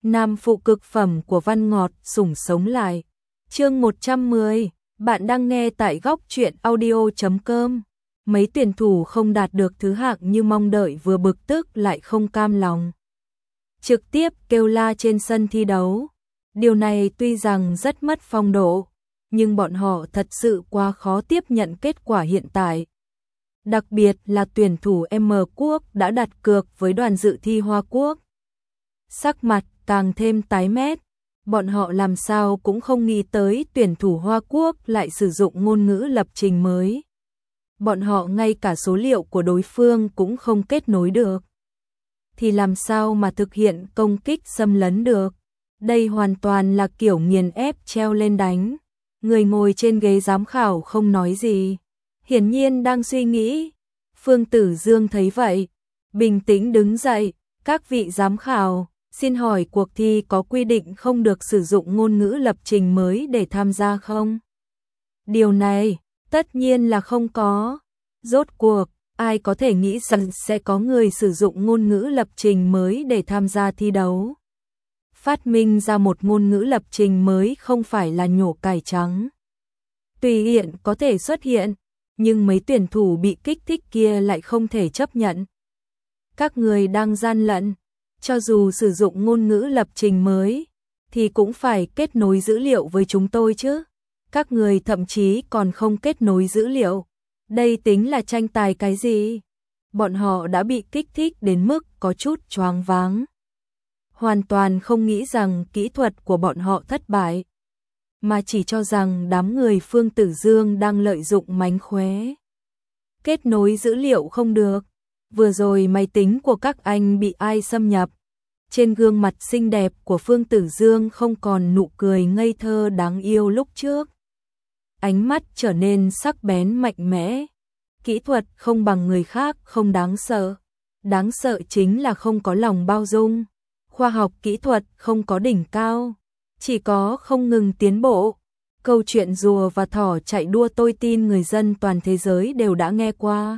Nam phụ cực phẩm của Văn Ngọt sủng sống lại. Chương 110, bạn đang nghe tại góc truyện audio.com. Mấy tuyển thủ không đạt được thứ hạng như mong đợi vừa bực tức lại không cam lòng. Trực tiếp kêu la trên sân thi đấu. Điều này tuy rằng rất mất phong độ, nhưng bọn họ thật sự quá khó tiếp nhận kết quả hiện tại. Đặc biệt là tuyển thủ M Quốc đã đặt cược với đoàn dự thi Hoa Quốc. Sắc mặt càng thêm tái mét, bọn họ làm sao cũng không nghĩ tới tuyển thủ Hoa Quốc lại sử dụng ngôn ngữ lập trình mới. Bọn họ ngay cả số liệu của đối phương cũng không kết nối được. Thì làm sao mà thực hiện công kích xâm lấn được? Đây hoàn toàn là kiểu nghiền ép treo lên đánh. Người ngồi trên ghế giám khảo không nói gì, hiển nhiên đang suy nghĩ. Phương Tử Dương thấy vậy, bình tĩnh đứng dậy, các vị giám khảo, xin hỏi cuộc thi có quy định không được sử dụng ngôn ngữ lập trình mới để tham gia không? Điều này, tất nhiên là không có. Rốt cuộc, ai có thể nghĩ rằng sẽ có người sử dụng ngôn ngữ lập trình mới để tham gia thi đấu? Phát minh ra một ngôn ngữ lập trình mới không phải là nhổ cải trắng. Tùy hiện có thể xuất hiện, nhưng mấy tuyển thủ bị kích thích kia lại không thể chấp nhận. Các người đang gian lận, cho dù sử dụng ngôn ngữ lập trình mới, thì cũng phải kết nối dữ liệu với chúng tôi chứ. Các người thậm chí còn không kết nối dữ liệu. Đây tính là tranh tài cái gì? Bọn họ đã bị kích thích đến mức có chút choáng váng. Hoàn toàn không nghĩ rằng kỹ thuật của bọn họ thất bại, mà chỉ cho rằng đám người Phương Tử Dương đang lợi dụng mánh khóe. Kết nối dữ liệu không được. Vừa rồi máy tính của các anh bị ai xâm nhập? Trên gương mặt xinh đẹp của Phương Tử Dương không còn nụ cười ngây thơ đáng yêu lúc trước. Ánh mắt trở nên sắc bén mạnh mẽ. Kỹ thuật không bằng người khác không đáng sợ. Đáng sợ chính là không có lòng bao dung. Khoa học kỹ thuật không có đỉnh cao, chỉ có không ngừng tiến bộ. Câu chuyện rùa và thỏ chạy đua tôi tin người dân toàn thế giới đều đã nghe qua.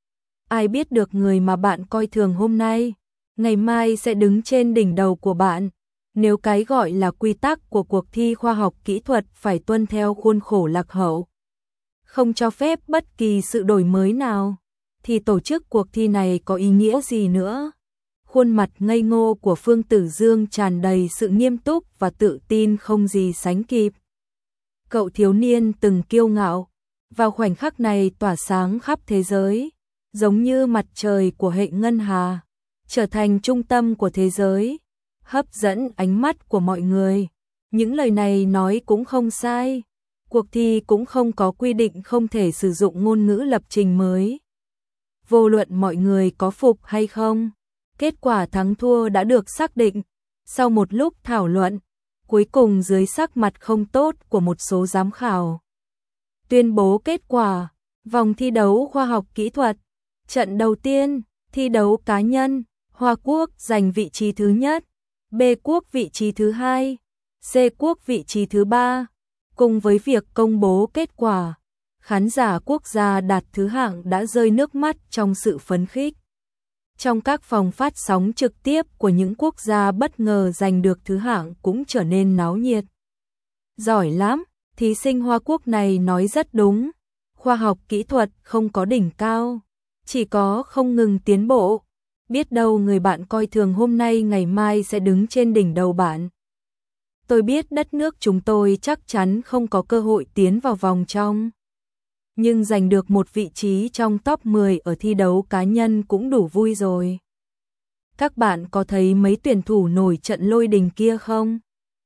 Ai biết được người mà bạn coi thường hôm nay, ngày mai sẽ đứng trên đỉnh đầu của bạn. Nếu cái gọi là quy tắc của cuộc thi khoa học kỹ thuật phải tuân theo khuôn khổ lạc hậu, không cho phép bất kỳ sự đổi mới nào, thì tổ chức cuộc thi này có ý nghĩa gì nữa? Khuôn mặt ngây ngô của Phương Tử Dương tràn đầy sự nghiêm túc và tự tin không gì sánh kịp. Cậu thiếu niên từng kiêu ngạo, vào khoảnh khắc này tỏa sáng khắp thế giới, giống như mặt trời của hệ ngân hà, trở thành trung tâm của thế giới, hấp dẫn ánh mắt của mọi người. Những lời này nói cũng không sai. Cuộc thi cũng không có quy định không thể sử dụng ngôn ngữ lập trình mới. Vô luận mọi người có phục hay không, kết quả thắng thua đã được xác định. Sau một lúc thảo luận, cuối cùng dưới sắc mặt không tốt của một số giám khảo, tuyên bố kết quả vòng thi đấu khoa học kỹ thuật. Trận đầu tiên, thi đấu cá nhân, Hoa Quốc giành vị trí thứ nhất, B Quốc vị trí thứ hai, C Quốc vị trí thứ ba. Cùng với việc công bố kết quả, khán giả quốc gia đạt thứ hạng đã rơi nước mắt trong sự phấn khích. Trong các phòng phát sóng trực tiếp của những quốc gia bất ngờ giành được thứ hạng cũng trở nên náo nhiệt. Giỏi lắm, thí sinh Hoa Quốc này nói rất đúng. Khoa học kỹ thuật không có đỉnh cao, chỉ có không ngừng tiến bộ. Biết đâu người bạn coi thường hôm nay ngày mai sẽ đứng trên đỉnh đầu bạn. Tôi biết đất nước chúng tôi chắc chắn không có cơ hội tiến vào vòng trong, nhưng giành được một vị trí trong top 10 ở thi đấu cá nhân cũng đủ vui rồi. Các bạn có thấy mấy tuyển thủ nổi trận lôi đình kia không?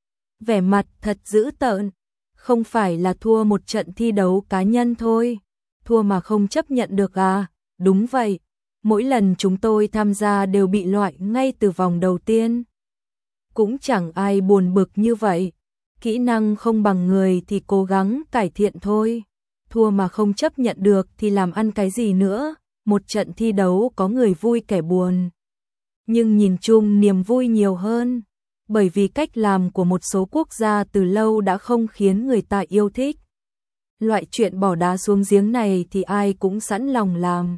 Vẻ mặt thật dữ tợn, không phải là thua một trận thi đấu cá nhân thôi, thua mà không chấp nhận được à? Đúng vậy, mỗi lần chúng tôi tham gia đều bị loại ngay từ vòng đầu tiên. Cũng chẳng ai buồn bực như vậy, kỹ năng không bằng người thì cố gắng cải thiện thôi. Thua mà không chấp nhận được thì làm ăn cái gì nữa? Một trận thi đấu có người vui kẻ buồn, nhưng nhìn chung niềm vui nhiều hơn, bởi vì cách làm của một số quốc gia từ lâu đã không khiến người ta yêu thích. Loại chuyện bỏ đá xuống giếng này thì ai cũng sẵn lòng làm.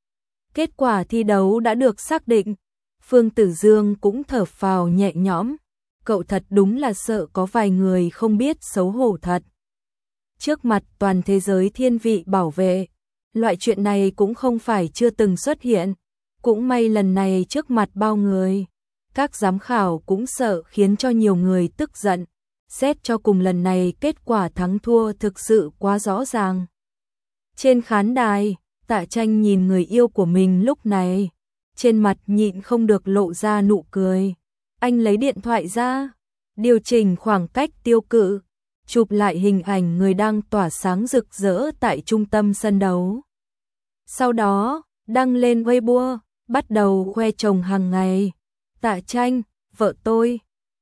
Kết quả thi đấu đã được xác định, Phương Tử Dương cũng thở phào nhẹ nhõm. cậu thật đúng là sợ có vài người không biết xấu hổ thật. Trước mặt toàn thế giới thiên vị bảo vệ, loại chuyện này cũng không phải chưa từng xuất hiện, cũng may lần này trước mặt bao người, các giám khảo cũng sợ khiến cho nhiều người tức giận, xét cho cùng lần này kết quả thắng thua thực sự quá rõ ràng. Trên khán đài, Tạ Tranh nhìn người yêu của mình lúc này, trên mặt nhịn không được lộ ra nụ cười. Anh lấy điện thoại ra, điều chỉnh khoảng cách tiêu cự, chụp lại hình ảnh người đang tỏa sáng rực rỡ tại trung tâm sân đấu. Sau đó, đăng lên Weibo, bắt đầu khoe chồng hàng ngày. Tạ Tranh, vợ tôi.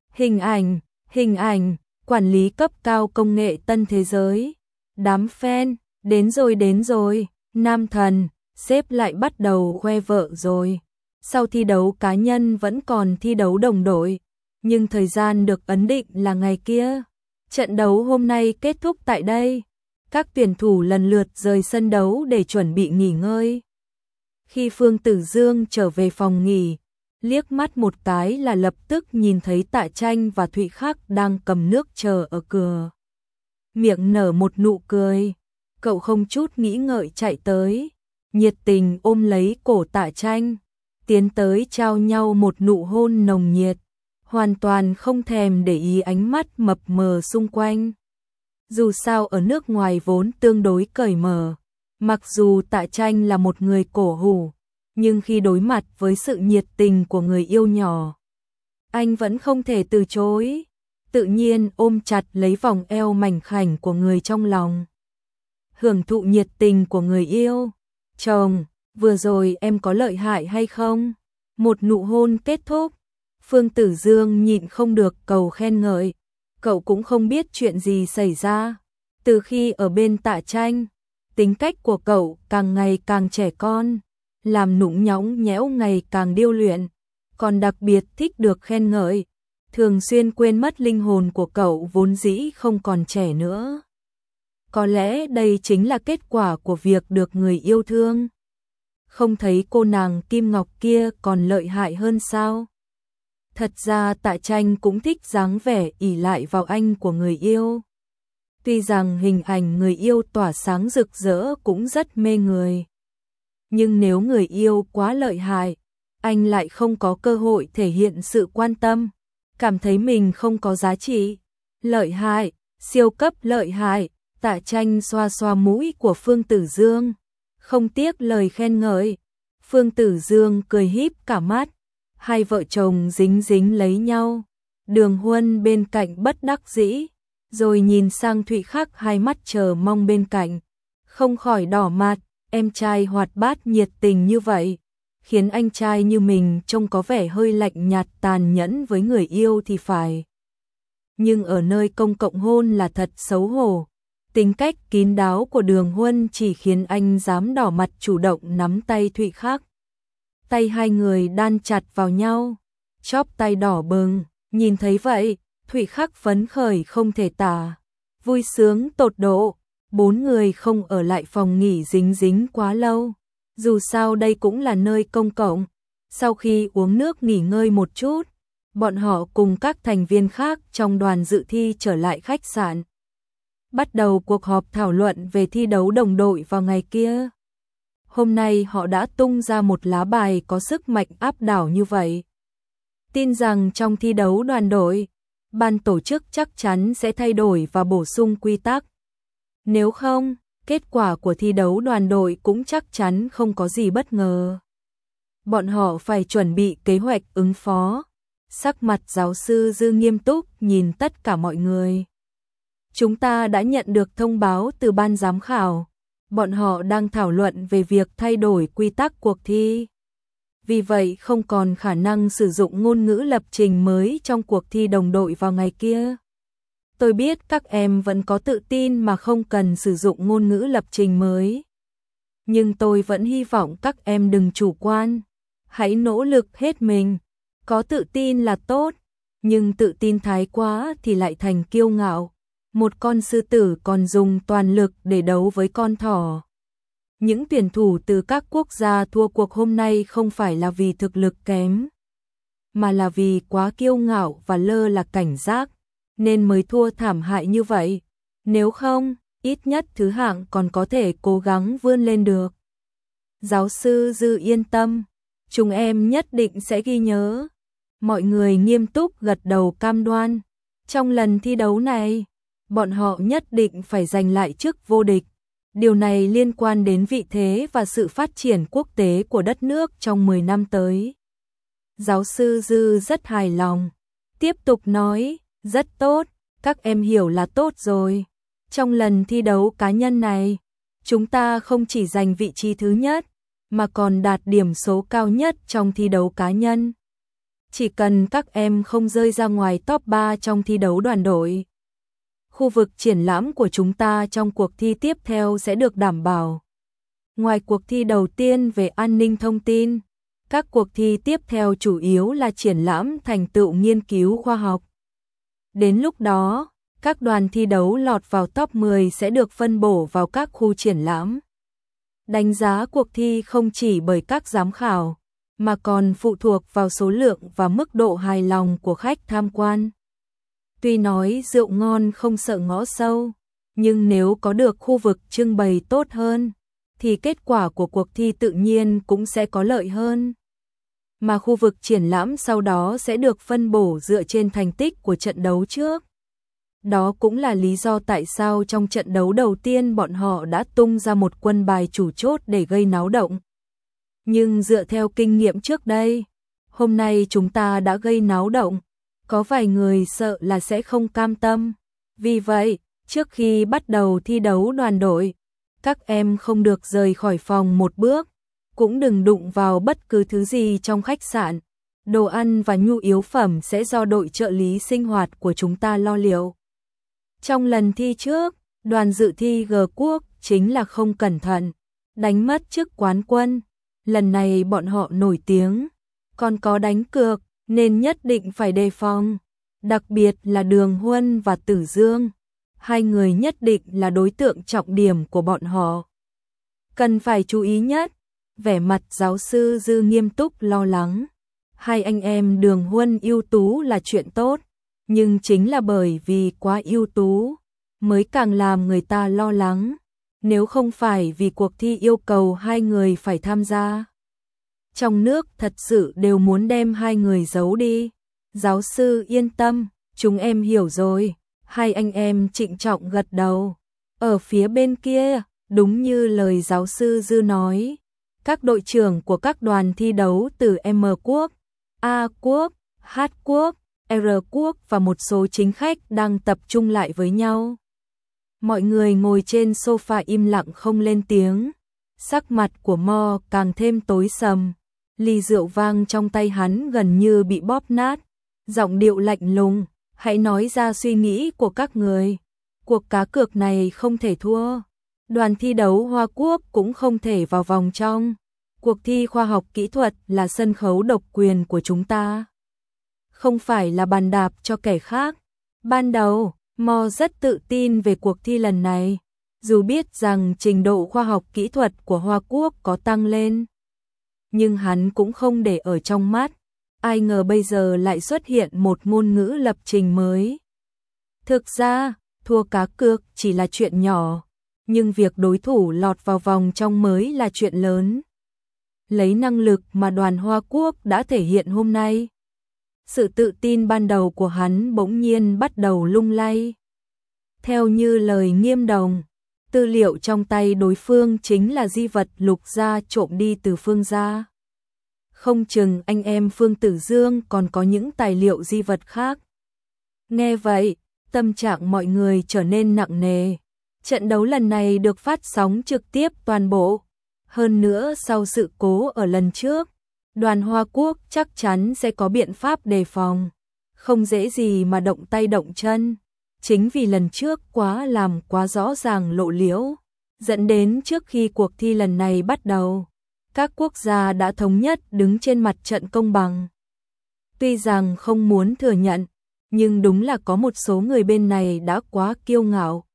Hình ảnh, quản lý cấp cao công nghệ tân thế giới. Đám fan, đến rồi, nam thần, sếp lại bắt đầu khoe vợ rồi. Sau thi đấu cá nhân vẫn còn thi đấu đồng đội, nhưng thời gian được ấn định là ngày kia. Trận đấu hôm nay kết thúc tại đây. Các tuyển thủ lần lượt rời sân đấu để chuẩn bị nghỉ ngơi. Khi Phương Tử Dương trở về phòng nghỉ, liếc mắt một cái là lập tức nhìn thấy Tạ Tranh và Thụy Khắc đang cầm nước chờ ở cửa. Miệng nở một nụ cười, cậu không chút nghĩ ngợi chạy tới, nhiệt tình ôm lấy cổ Tạ Tranh, tiến tới trao nhau một nụ hôn nồng nhiệt, hoàn toàn không thèm để ý ánh mắt mập mờ xung quanh. Dù sao ở nước ngoài vốn tương đối cởi mở, mặc dù Tạ Tranh là một người cổ hủ, nhưng khi đối mặt với sự nhiệt tình của người yêu nhỏ, anh vẫn không thể từ chối, tự nhiên ôm chặt lấy vòng eo mảnh khảnh của người trong lòng. Hưởng thụ nhiệt tình của người yêu. Chồng, vừa rồi em có lợi hại hay không? Một nụ hôn kết thúc, Phương Tử Dương nhịn không được cầu khen ngợi, cậu cũng không biết chuyện gì xảy ra. Từ khi ở bên Tạ Tranh, tính cách của cậu càng ngày càng trẻ con, làm nũng nhõng nhẽo ngày càng điêu luyện, còn đặc biệt thích được khen ngợi, thường xuyên quên mất linh hồn của cậu vốn dĩ không còn trẻ nữa. Có lẽ đây chính là kết quả của việc được người yêu thương. Không thấy cô nàng Kim Ngọc kia còn lợi hại hơn sao? Thật ra Tạ Tranh cũng thích dáng vẻ ỷ lại vào anh của người yêu. Tuy rằng hình ảnh người yêu tỏa sáng rực rỡ cũng rất mê người. Nhưng nếu người yêu quá lợi hại, anh lại không có cơ hội thể hiện sự quan tâm, cảm thấy mình không có giá trị. Lợi hại, siêu cấp lợi hại, Tạ Tranh xoa xoa mũi của Phương Tử Dương, không tiếc lời khen ngợi. Phương Tử Dương cười híp cả mắt, hai vợ chồng dính dính lấy nhau. Đường Huân bên cạnh bất đắc dĩ, rồi nhìn sang Thụy Khắc hai mắt chờ mong bên cạnh, không khỏi đỏ mặt. Em trai hoạt bát nhiệt tình như vậy, khiến anh trai như mình trông có vẻ hơi lạnh nhạt tàn nhẫn với người yêu thì phải. Nhưng ở nơi công cộng hôn là thật xấu hổ. Tính cách kín đáo của Đường Huân chỉ khiến anh dám đỏ mặt chủ động nắm tay Thụy Khắc. Tay hai người đan chặt vào nhau, chóp tay đỏ bừng, nhìn thấy vậy, Thụy Khắc phấn khởi không thể tả, vui sướng tột độ. Bốn người không ở lại phòng nghỉ dính dính quá lâu, dù sao đây cũng là nơi công cộng. Sau khi uống nước nghỉ ngơi một chút, bọn họ cùng các thành viên khác trong đoàn dự thi trở lại khách sạn. Bắt đầu cuộc họp thảo luận về thi đấu đồng đội vào ngày kia. Hôm nay họ đã tung ra một lá bài có sức mạnh áp đảo như vậy. Tin rằng trong thi đấu đoàn đội, ban tổ chức chắc chắn sẽ thay đổi và bổ sung quy tắc. Nếu không, kết quả của thi đấu đoàn đội cũng chắc chắn không có gì bất ngờ. Bọn họ phải chuẩn bị kế hoạch ứng phó. Sắc mặt giáo sư Dư nghiêm túc nhìn tất cả mọi người. Chúng ta đã nhận được thông báo từ ban giám khảo. Bọn họ đang thảo luận về việc thay đổi quy tắc cuộc thi. Vì vậy không còn khả năng sử dụng ngôn ngữ lập trình mới trong cuộc thi đồng đội vào ngày kia. Tôi biết các em vẫn có tự tin mà không cần sử dụng ngôn ngữ lập trình mới. Nhưng tôi vẫn hy vọng các em đừng chủ quan. Hãy nỗ lực hết mình. Có tự tin là tốt, nhưng tự tin thái quá thì lại thành kiêu ngạo. Một con sư tử còn dùng toàn lực để đấu với con thỏ. Những tuyển thủ từ các quốc gia thua cuộc hôm nay không phải là vì thực lực kém, mà là vì quá kiêu ngạo và lơ là cảnh giác, nên mới thua thảm hại như vậy. Nếu không, ít nhất thứ hạng còn có thể cố gắng vươn lên được. Giáo sư Dư yên tâm, chúng em nhất định sẽ ghi nhớ. Mọi người nghiêm túc gật đầu cam đoan. Trong lần thi đấu này, bọn họ nhất định phải giành lại chức vô địch. Điều này liên quan đến vị thế và sự phát triển quốc tế của đất nước trong 10 năm tới. Giáo sư Dư rất hài lòng. Tiếp tục nói, rất tốt, các em hiểu là tốt rồi. Trong lần thi đấu cá nhân này, chúng ta không chỉ giành vị trí thứ nhất, mà còn đạt điểm số cao nhất trong thi đấu cá nhân. Chỉ cần các em không rơi ra ngoài top 3 trong thi đấu đoàn đội, khu vực triển lãm của chúng ta trong cuộc thi tiếp theo sẽ được đảm bảo. Ngoài cuộc thi đầu tiên về an ninh thông tin, các cuộc thi tiếp theo chủ yếu là triển lãm thành tựu nghiên cứu khoa học. Đến lúc đó, các đoàn thi đấu lọt vào top 10 sẽ được phân bổ vào các khu triển lãm. Đánh giá cuộc thi không chỉ bởi các giám khảo, mà còn phụ thuộc vào số lượng và mức độ hài lòng của khách tham quan. Tuy nói rượu ngon không sợ ngõ sâu, nhưng nếu có được khu vực trưng bày tốt hơn, thì kết quả của cuộc thi tự nhiên cũng sẽ có lợi hơn. Mà khu vực triển lãm sau đó sẽ được phân bổ dựa trên thành tích của trận đấu trước. Đó cũng là lý do tại sao trong trận đấu đầu tiên bọn họ đã tung ra một quân bài chủ chốt để gây náo động. Nhưng dựa theo kinh nghiệm trước đây, hôm nay chúng ta đã gây náo động, có vài người sợ là sẽ không cam tâm. Vì vậy, trước khi bắt đầu thi đấu đoàn đội, các em không được rời khỏi phòng một bước, cũng đừng đụng vào bất cứ thứ gì trong khách sạn. Đồ ăn và nhu yếu phẩm sẽ do đội trợ lý sinh hoạt của chúng ta lo liệu. Trong lần thi trước, đoàn dự thi G Quốc chính là không cẩn thận, đánh mất chức quán quân. Lần này bọn họ nổi tiếng, còn có đánh cược, nên nhất định phải đề phòng. Đặc biệt là Đường Huân và Tử Dương, hai người nhất định là đối tượng trọng điểm của bọn họ. Cần phải chú ý nhất. Vẻ mặt giáo sư Dư nghiêm túc lo lắng. Hai anh em Đường Huân ưu tú là chuyện tốt, nhưng chính là bởi vì quá ưu tú mới càng làm người ta lo lắng. Nếu không phải vì cuộc thi yêu cầu hai người phải tham gia, trong nước thật sự đều muốn đem hai người giấu đi. Giáo sư yên tâm, chúng em hiểu rồi. Hai anh em trịnh trọng gật đầu. Ở phía bên kia, đúng như lời giáo sư Dư nói, các đội trưởng của các đoàn thi đấu từ M Quốc, A Quốc, H Quốc, R Quốc và một số chính khách đang tập trung lại với nhau. Mọi người ngồi trên sofa im lặng không lên tiếng. Sắc mặt của Mo càng thêm tối sầm. Ly rượu vang trong tay hắn gần như bị bóp nát. Giọng điệu lạnh lùng, hãy nói ra suy nghĩ của các người. Cuộc cá cược này không thể thua. Đoàn thi đấu Hoa Quốc cũng không thể vào vòng trong. Cuộc thi khoa học kỹ thuật là sân khấu độc quyền của chúng ta, không phải là bàn đạp cho kẻ khác. Ban đầu, Mo rất tự tin về cuộc thi lần này, dù biết rằng trình độ khoa học kỹ thuật của Hoa Quốc có tăng lên. Nhưng hắn cũng không để ở trong mắt, ai ngờ bây giờ lại xuất hiện một ngôn ngữ lập trình mới. Thực ra, thua cá cược chỉ là chuyện nhỏ, nhưng việc đối thủ lọt vào vòng trong mới là chuyện lớn. Lấy năng lực mà đoàn Hoa Quốc đã thể hiện hôm nay, sự tự tin ban đầu của hắn bỗng nhiên bắt đầu lung lay. Theo như lời Nghiêm Đồng, tư liệu trong tay đối phương chính là di vật Lục gia trộm đi từ Phương gia. Không chừng anh em Phương Tử Dương còn có những tài liệu di vật khác. Nghe vậy, tâm trạng mọi người trở nên nặng nề. Trận đấu lần này được phát sóng trực tiếp toàn bộ. Hơn nữa sau sự cố ở lần trước, đoàn Hoa Quốc chắc chắn sẽ có biện pháp đề phòng. Không dễ gì mà động tay động chân. Chính vì lần trước làm quá rõ ràng lộ liễu, dẫn đến trước khi cuộc thi lần này bắt đầu, các quốc gia đã thống nhất đứng trên mặt trận công bằng. Tuy rằng không muốn thừa nhận, nhưng đúng là có một số người bên này đã quá kiêu ngạo,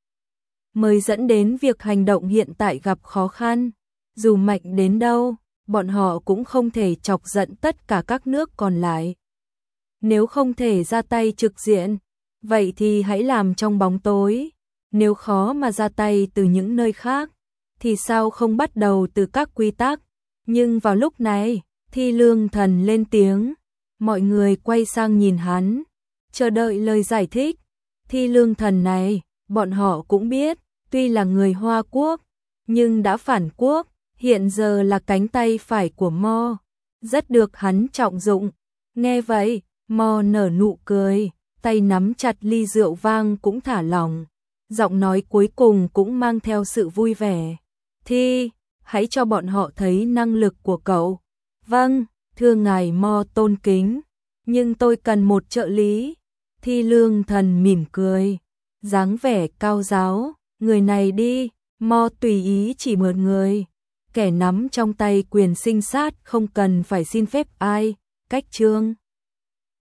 mới dẫn đến việc hành động hiện tại gặp khó khăn. Dù mạnh đến đâu, bọn họ cũng không thể chọc giận tất cả các nước còn lại. Nếu không thể ra tay trực diện, vậy thì hãy làm trong bóng tối. Nếu khó mà ra tay từ những nơi khác, thì sao không bắt đầu từ các quy tắc. Nhưng vào lúc này, Thi Lương Thần lên tiếng. Mọi người quay sang nhìn hắn, chờ đợi lời giải thích. Thi Lương Thần này, bọn họ cũng biết, tuy là người Hoa Quốc, nhưng đã phản quốc, hiện giờ là cánh tay phải của Mo, rất được hắn trọng dụng. Nghe vậy, Mo nở nụ cười, tay nắm chặt ly rượu vang cũng thả lỏng, giọng nói cuối cùng cũng mang theo sự vui vẻ. Thi, hãy cho bọn họ thấy năng lực của cậu. Vâng, thưa ngài Mo tôn kính, nhưng tôi cần một trợ lý. Thi Lương Thần mỉm cười, dáng vẻ cao giáo, người này đi. Mo tùy ý chỉ một người, kẻ nắm trong tay quyền sinh sát không cần phải xin phép ai. Cách chương